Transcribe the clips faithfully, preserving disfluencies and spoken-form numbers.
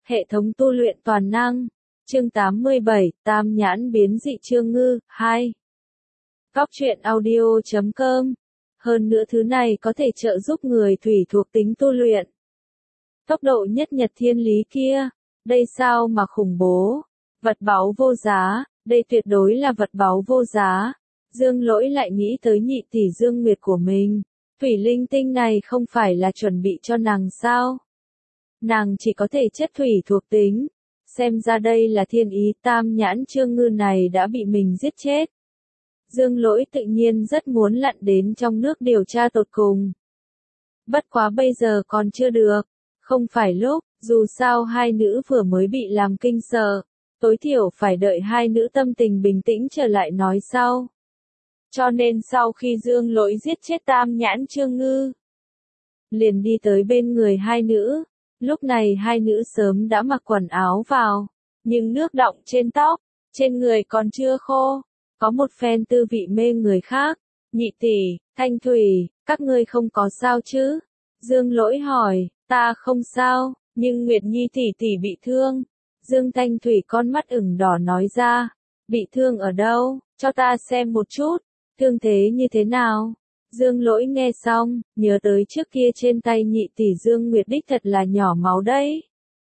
Hệ thống tu luyện toàn năng. Chương tám mươi bảy, Tam nhãn biến dị Trương Ngư, hai. Góc truyện audio chấm com. Hơn nữa thứ này có thể trợ giúp người thủy thuộc tính tu luyện. Tốc độ nhất nhật thiên lý kia, đây sao mà khủng bố. Vật báu vô giá, đây tuyệt đối là vật báu vô giá. Dương Lỗi lại nghĩ tới nhị tỷ Dương Nguyệt của mình. Thủy linh tinh này không phải là chuẩn bị cho nàng sao? Nàng chỉ có thể chất thủy thuộc tính. Xem ra đây là thiên ý Tam nhãn Trương Ngư này đã bị mình giết chết. Dương Lỗi tự nhiên rất muốn lặn đến trong nước điều tra tột cùng. Bất quá bây giờ còn chưa được. Không phải lúc, dù sao hai nữ vừa mới bị làm kinh sợ. Tối thiểu phải đợi hai nữ tâm tình bình tĩnh trở lại nói sau. Cho nên sau khi Dương Lỗi giết chết Tam nhãn Trương Ngư, liền đi tới bên người hai nữ. Lúc này hai nữ sớm đã mặc quần áo vào, nhưng nước đọng trên tóc, trên người còn chưa khô. Có một phen tư vị mê người khác. Nhị tỷ, Thanh Thủy, các ngươi không có sao chứ? Dương Lỗi hỏi, ta không sao, nhưng Nguyệt Nhi tỷ tỷ bị thương. Dương Thanh Thủy con mắt ửng đỏ nói ra, bị thương ở đâu, cho ta xem một chút, thương thế như thế nào? Dương Lỗi nghe xong, nhớ tới trước kia trên tay nhị tỷ Dương Nguyệt đích thật là nhỏ máu đấy.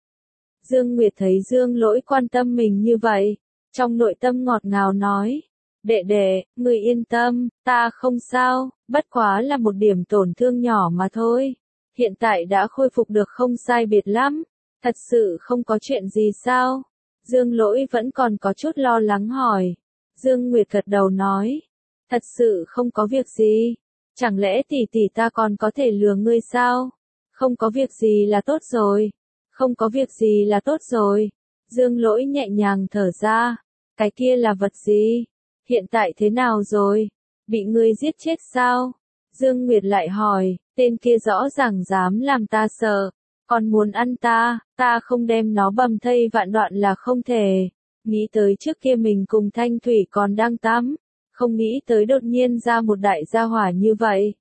Dương Nguyệt thấy Dương Lỗi quan tâm mình như vậy, trong nội tâm ngọt ngào nói, đệ đệ, ngươi yên tâm, ta không sao, bất quá là một điểm tổn thương nhỏ mà thôi. Hiện tại đã khôi phục được không sai biệt lắm, thật sự không có chuyện gì sao? Dương Lỗi vẫn còn có chút lo lắng hỏi. Dương Nguyệt gật đầu nói, thật sự không có việc gì. Chẳng lẽ tỷ tỷ ta còn có thể lừa ngươi sao? Không có việc gì là tốt rồi. Không có việc gì là tốt rồi. Dương Lỗi nhẹ nhàng thở ra. Cái kia là vật gì? Hiện tại thế nào rồi? Bị ngươi giết chết sao? Dương Nguyệt lại hỏi, tên kia rõ ràng dám làm ta sợ. Còn muốn ăn ta, ta không đem nó bầm thây vạn đoạn là không thể. Nghĩ tới trước kia mình cùng Thanh Thủy còn đang tắm. Không nghĩ tới đột nhiên ra một đại gia hỏa như vậy.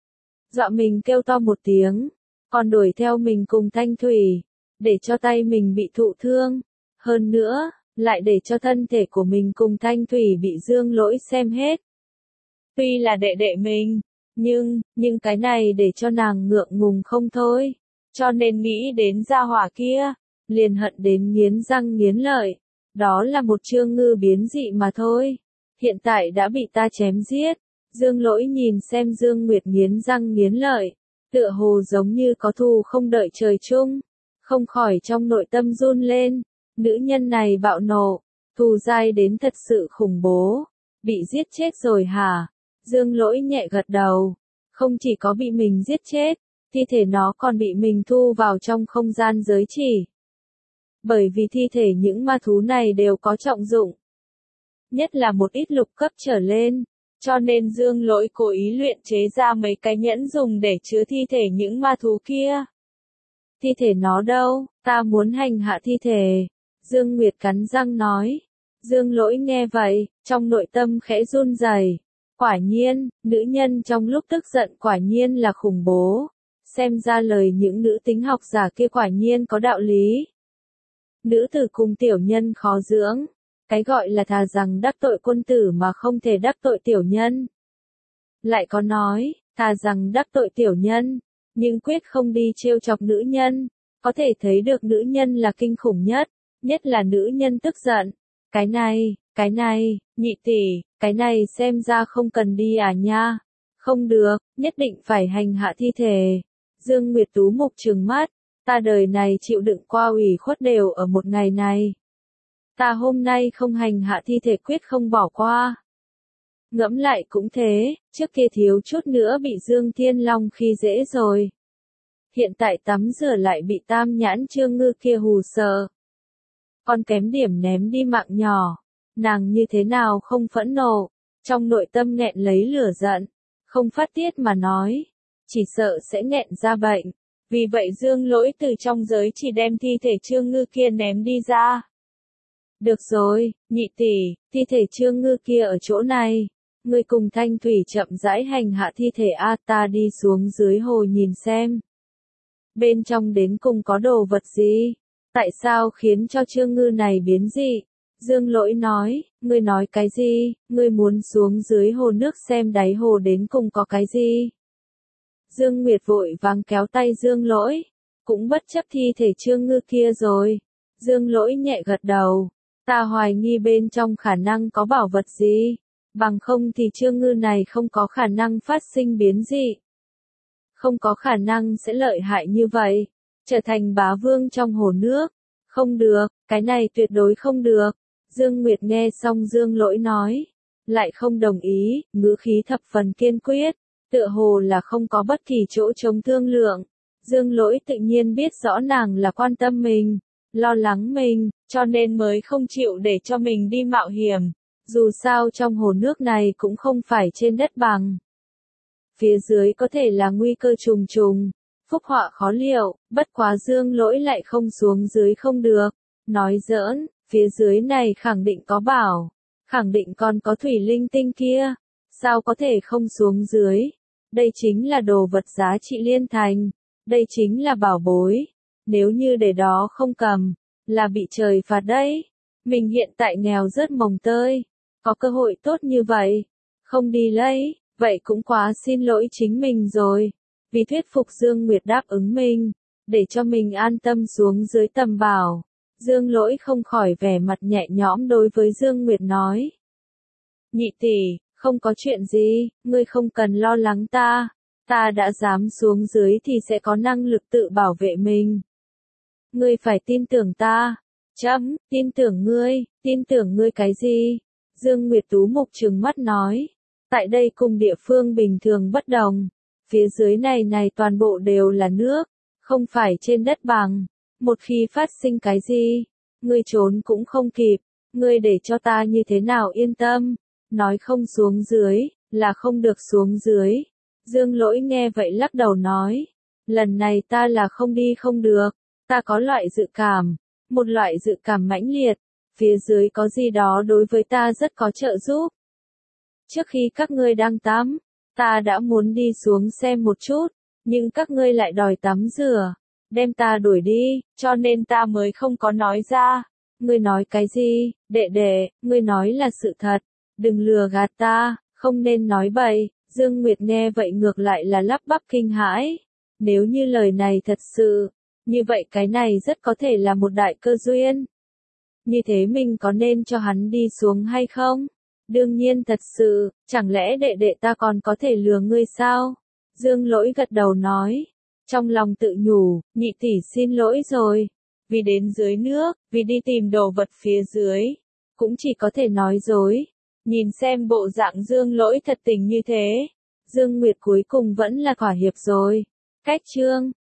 Dọa mình kêu to một tiếng, còn đuổi theo mình cùng Thanh Thủy, để cho tay mình bị thụ thương. Hơn nữa, lại để cho thân thể của mình cùng Thanh Thủy bị Dương Lỗi xem hết. Tuy là đệ đệ mình, nhưng, nhưng cái này để cho nàng ngượng ngùng không thôi. Cho nên nghĩ đến gia hỏa kia, liền hận đến nghiến răng nghiến lợi. Đó là một Trương Ngư biến dị mà thôi. Hiện tại đã bị ta chém giết. Dương Lỗi nhìn xem Dương Nguyệt nghiến răng nghiến lợi, tựa hồ giống như có thù không đợi trời chung, không khỏi trong nội tâm run lên. Nữ nhân này bạo nộ, thù dai đến thật sự khủng bố. Bị giết chết rồi hả? Dương Lỗi nhẹ gật đầu. Không chỉ có bị mình giết chết, thi thể nó còn bị mình thu vào trong không gian giới chỉ. Bởi vì thi thể những ma thú này đều có trọng dụng. Nhất là một ít lục cấp trở lên, cho nên Dương Lỗi cố ý luyện chế ra mấy cái nhẫn dùng để chứa thi thể những ma thú kia. Thi thể nó đâu, ta muốn hành hạ thi thể. Dương Nguyệt cắn răng nói. Dương Lỗi nghe vậy, trong nội tâm khẽ run rẩy. Quả nhiên, nữ nhân trong lúc tức giận quả nhiên là khủng bố. Xem ra lời những nữ tính học giả kia quả nhiên có đạo lý. Nữ tử cùng tiểu nhân khó dưỡng. Cái gọi là thà rằng đắc tội quân tử mà không thể đắc tội tiểu nhân. Lại có nói, thà rằng đắc tội tiểu nhân, nhưng quyết không đi trêu chọc nữ nhân. Có thể thấy được nữ nhân là kinh khủng nhất, nhất là nữ nhân tức giận. Cái này, cái này, nhị tỷ, cái này xem ra không cần đi à nha. Không được, nhất định phải hành hạ thi thể. Dương Nguyệt Tú mục trừng mắt, ta đời này chịu đựng qua ủy khuất đều ở một ngày này. Ta hôm nay không hành hạ thi thể quyết không bỏ qua. Ngẫm lại cũng thế, trước kia thiếu chút nữa bị Dương Thiên Long khi dễ rồi. Hiện tại tắm rửa lại bị Tam nhãn Trương Ngư kia hù sợ. Còn kém điểm ném đi mạng nhỏ. Nàng như thế nào không phẫn nộ, trong nội tâm nghẹn lấy lửa giận, không phát tiết mà nói. Chỉ sợ sẽ nghẹn ra bệnh. Vì vậy Dương Lỗi từ trong giới chỉ đem thi thể Trương Ngư kia ném đi ra. Được rồi, nhị tỷ, thi thể Trương Ngư kia ở chỗ này. Ngươi cùng Thanh Thủy chậm rãi hành hạ thi thể A ta đi xuống dưới hồ nhìn xem. Bên trong đến cùng có đồ vật gì? Tại sao khiến cho Trương Ngư này biến dị? Dương Lỗi nói, ngươi nói cái gì, ngươi muốn xuống dưới hồ nước xem đáy hồ đến cùng có cái gì? Dương Nguyệt vội vàng kéo tay Dương Lỗi, cũng bất chấp thi thể Trương Ngư kia rồi. Dương Lỗi nhẹ gật đầu, ta hoài nghi bên trong khả năng có bảo vật gì, bằng không thì Trương Ngư này không có khả năng phát sinh biến dị. Không có khả năng sẽ lợi hại như vậy, trở thành bá vương trong hồ nước. Không được, cái này tuyệt đối không được. Dương Nguyệt nghe xong Dương Lỗi nói, lại không đồng ý, ngữ khí thập phần kiên quyết, tựa hồ là không có bất kỳ chỗ chống thương lượng. Dương Lỗi tự nhiên biết rõ nàng là quan tâm mình, lo lắng mình, cho nên mới không chịu để cho mình đi mạo hiểm. Dù sao trong hồ nước này cũng không phải trên đất bằng. Phía dưới có thể là nguy cơ trùng trùng, phúc họa khó liệu, bất quá Dương Lỗi lại không xuống dưới không được. Nói giỡn, phía dưới này khẳng định có bảo, khẳng định còn có thủy linh tinh kia, sao có thể không xuống dưới? Đây chính là đồ vật giá trị liên thành, đây chính là bảo bối, nếu như để đó không cầm, là bị trời phạt đấy. Mình hiện tại nghèo rớt mồng tơi, có cơ hội tốt như vậy, không đi lấy, vậy cũng quá xin lỗi chính mình rồi. Vì thuyết phục Dương Nguyệt đáp ứng mình, để cho mình an tâm xuống dưới tầm bảo, Dương Lỗi không khỏi vẻ mặt nhẹ nhõm đối với Dương Nguyệt nói. Nhị tỷ, không có chuyện gì, ngươi không cần lo lắng ta, ta đã dám xuống dưới thì sẽ có năng lực tự bảo vệ mình. Ngươi phải tin tưởng ta. Chấm, tin tưởng ngươi, tin tưởng ngươi cái gì? Dương Nguyệt Tú mục trừng mắt nói. Tại đây cùng địa phương bình thường bất đồng. Phía dưới này này toàn bộ đều là nước, không phải trên đất bằng. Một khi phát sinh cái gì, ngươi trốn cũng không kịp. Ngươi để cho ta như thế nào yên tâm? Nói không xuống dưới, là không được xuống dưới. Dương Lỗi nghe vậy lắc đầu nói. Lần này ta là không đi không được. Ta có loại dự cảm. Một loại dự cảm mãnh liệt, phía dưới có gì đó đối với ta rất có trợ giúp. Trước khi các ngươi đang tắm, ta đã muốn đi xuống xem một chút, nhưng các ngươi lại đòi tắm rửa, đem ta đuổi đi, cho nên ta mới không có nói ra. Ngươi nói cái gì, đệ đệ, ngươi nói là sự thật, đừng lừa gạt ta, không nên nói bậy. Dương Nguyệt nghe vậy ngược lại là lắp bắp kinh hãi, nếu như lời này thật sự, như vậy cái này rất có thể là một đại cơ duyên. Như thế mình có nên cho hắn đi xuống hay không? Đương nhiên thật sự, chẳng lẽ đệ đệ ta còn có thể lừa ngươi sao? Dương Lỗi gật đầu nói. Trong lòng tự nhủ, nhị tỷ xin lỗi rồi. Vì đến dưới nước, vì đi tìm đồ vật phía dưới. Cũng chỉ có thể nói dối. Nhìn xem bộ dạng Dương Lỗi thật tình như thế. Dương Nguyệt cuối cùng vẫn là thỏa hiệp rồi. Cách chương